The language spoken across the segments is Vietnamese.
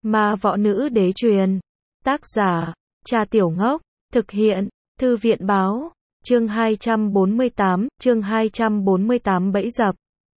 Ma Võ Nữ Đế truyền. Tác giả, Trà Tiểu Ngốc. Thực hiện, Thư viện Báo. Chương 248 bẫy dập.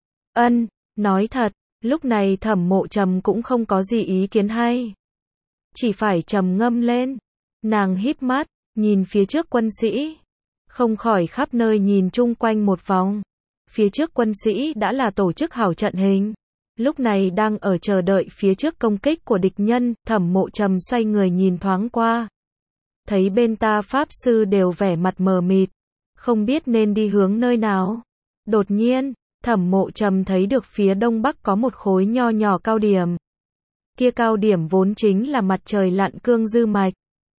Ân, nói thật, lúc này Thẩm Mộ Trầm cũng không có gì ý kiến hay. Chỉ phải trầm ngâm lên. Nàng híp mắt, nhìn phía trước quân sĩ. Không khỏi khắp nơi nhìn chung quanh một vòng. Phía trước quân sĩ đã là tổ chức hảo trận hình. Lúc này đang ở chờ đợi phía trước công kích của địch nhân, Thẩm Mộ Trầm xoay người nhìn thoáng qua. Thấy bên ta pháp sư đều vẻ mặt mờ mịt, không biết nên đi hướng nơi nào. Đột nhiên, Thẩm Mộ Trầm thấy được phía đông bắc có một khối nho nhỏ cao điểm. Kia cao điểm vốn chính là mặt trời lặn cương dư mạch.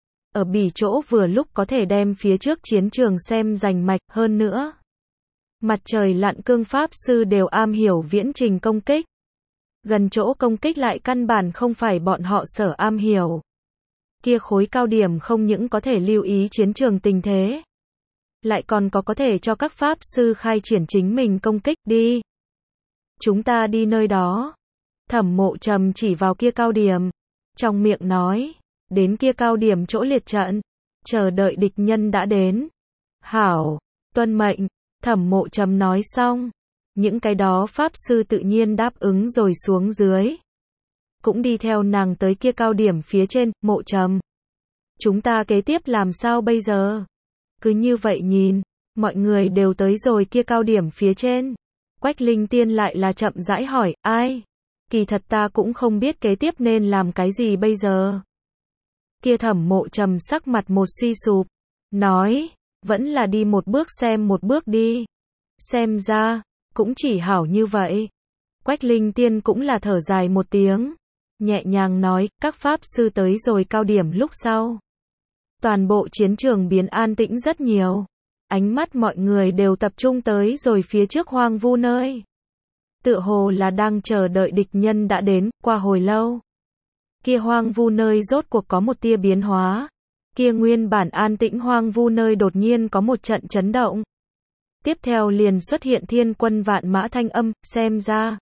Ở bỉ chỗ vừa lúc có thể đem phía trước chiến trường xem rành mạch hơn nữa. Mặt trời lặn cương pháp sư đều am hiểu viễn trình công kích. Gần chỗ công kích lại căn bản không phải bọn họ sở am hiểu. Kia khối cao điểm không những có thể lưu ý chiến trường tình thế, lại còn có thể cho các pháp sư khai triển chính mình công kích. Đi. Chúng ta đi nơi đó. Thẩm Mộ Trầm chỉ vào kia cao điểm. Trong miệng nói, đến kia cao điểm chỗ liệt trận. Chờ đợi địch nhân đã đến. Hảo, tuân mệnh. Thẩm Mộ Trầm nói xong. Những cái đó pháp sư tự nhiên đáp ứng rồi xuống dưới. Cũng đi theo nàng tới kia cao điểm phía trên. Mộ Trầm, chúng ta kế tiếp làm sao bây giờ? Cứ như vậy nhìn, mọi người đều tới rồi kia cao điểm phía trên. Quách Linh Tiên lại là chậm rãi hỏi, ai? Kỳ thật ta cũng không biết kế tiếp nên làm cái gì bây giờ. Kia Thẩm Mộ Trầm sắc mặt một suy sụp, nói, vẫn là đi một bước xem một bước đi. Xem ra, cũng chỉ hảo như vậy. Quách Linh Tiên cũng là thở dài một tiếng, nhẹ nhàng nói, các pháp sư tới rồi cao điểm lúc sau. Toàn bộ chiến trường biến an tĩnh rất nhiều. Ánh mắt mọi người đều tập trung tới rồi phía trước hoang vu nơi. Tựa hồ là đang chờ đợi địch nhân đã đến. Qua hồi lâu, kia hoang vu nơi rốt cuộc có một tia biến hóa. Kia nguyên bản an tĩnh hoang vu nơi đột nhiên có một trận chấn động. Tiếp theo liền xuất hiện thiên quân vạn mã thanh âm, xem ra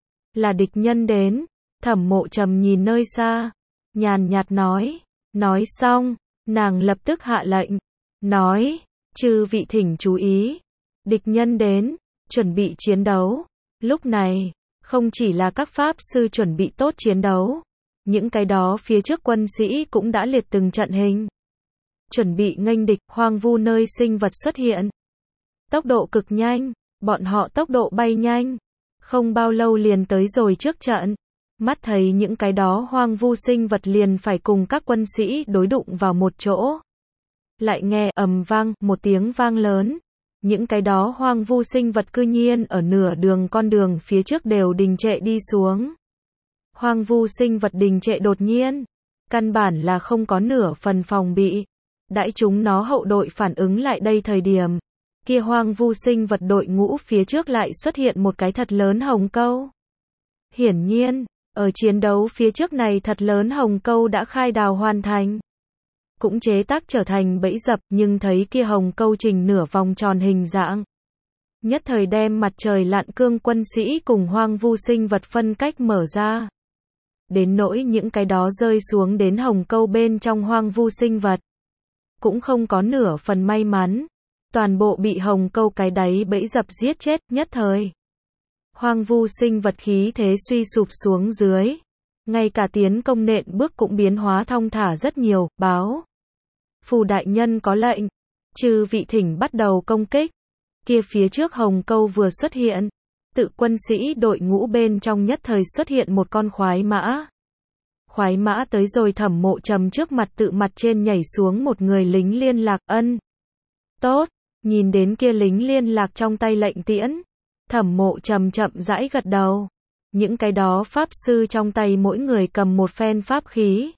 là địch nhân đến. Thẩm Mộ Trầm nhìn nơi xa, nhàn nhạt nói. Nói xong, nàng lập tức hạ lệnh, nói, chư vị thỉnh chú ý, địch nhân đến, chuẩn bị chiến đấu. Lúc này, không chỉ là các pháp sư chuẩn bị tốt chiến đấu, những cái đó phía trước quân sĩ cũng đã liệt từng trận hình. Chuẩn bị nghênh địch. Hoang vu nơi sinh vật xuất hiện. Tốc độ cực nhanh, bọn họ tốc độ bay nhanh. Không bao lâu liền tới rồi trước trận. Mắt thấy những cái đó hoang vu sinh vật liền phải cùng các quân sĩ đối đụng vào một chỗ. Lại nghe ầm vang, một tiếng vang lớn. Những cái đó hoang vu sinh vật cư nhiên ở nửa đường con đường phía trước đều đình trệ đi xuống. Hoang vu sinh vật đình trệ đột nhiên, căn bản là không có nửa phần phòng bị. Đãi chúng nó hậu đội phản ứng lại đây thời điểm, kia hoang vu sinh vật đội ngũ phía trước lại xuất hiện một cái thật lớn hồng câu. Hiển nhiên, ở chiến đấu phía trước này thật lớn hồng câu đã khai đào hoàn thành. Cũng chế tác trở thành bẫy dập, nhưng thấy kia hồng câu trình nửa vòng tròn hình dạng. Nhất thời đem mặt trời lặn cương quân sĩ cùng hoang vu sinh vật phân cách mở ra. Đến nỗi những cái đó rơi xuống đến hồng câu bên trong hoang vu sinh vật. Cũng không có nửa phần may mắn. Toàn bộ bị hồng câu cái đáy bẫy dập giết chết. Nhất thời, hoang vu sinh vật khí thế suy sụp xuống dưới. Ngay cả tiến công nện bước cũng biến hóa thong thả rất nhiều. Báo, phù đại nhân có lệnh, chư vị thỉnh bắt đầu công kích. Kia phía trước hồng câu vừa xuất hiện, tự quân sĩ đội ngũ bên trong nhất thời xuất hiện một con khoái mã. Khoái mã tới rồi Thẩm Mộ Trầm trước mặt, tự mặt trên nhảy xuống một người lính liên lạc. Ân, tốt. Nhìn đến kia lính liên lạc trong tay lệnh tiễn, Thẩm Mộ Trầm chậm rãi gật đầu. Những cái đó pháp sư trong tay mỗi người cầm một phen pháp khí.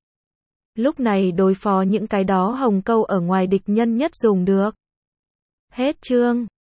Lúc này đối phó những cái đó hồng câu ở ngoài địch nhân nhất dùng được. Hết chương.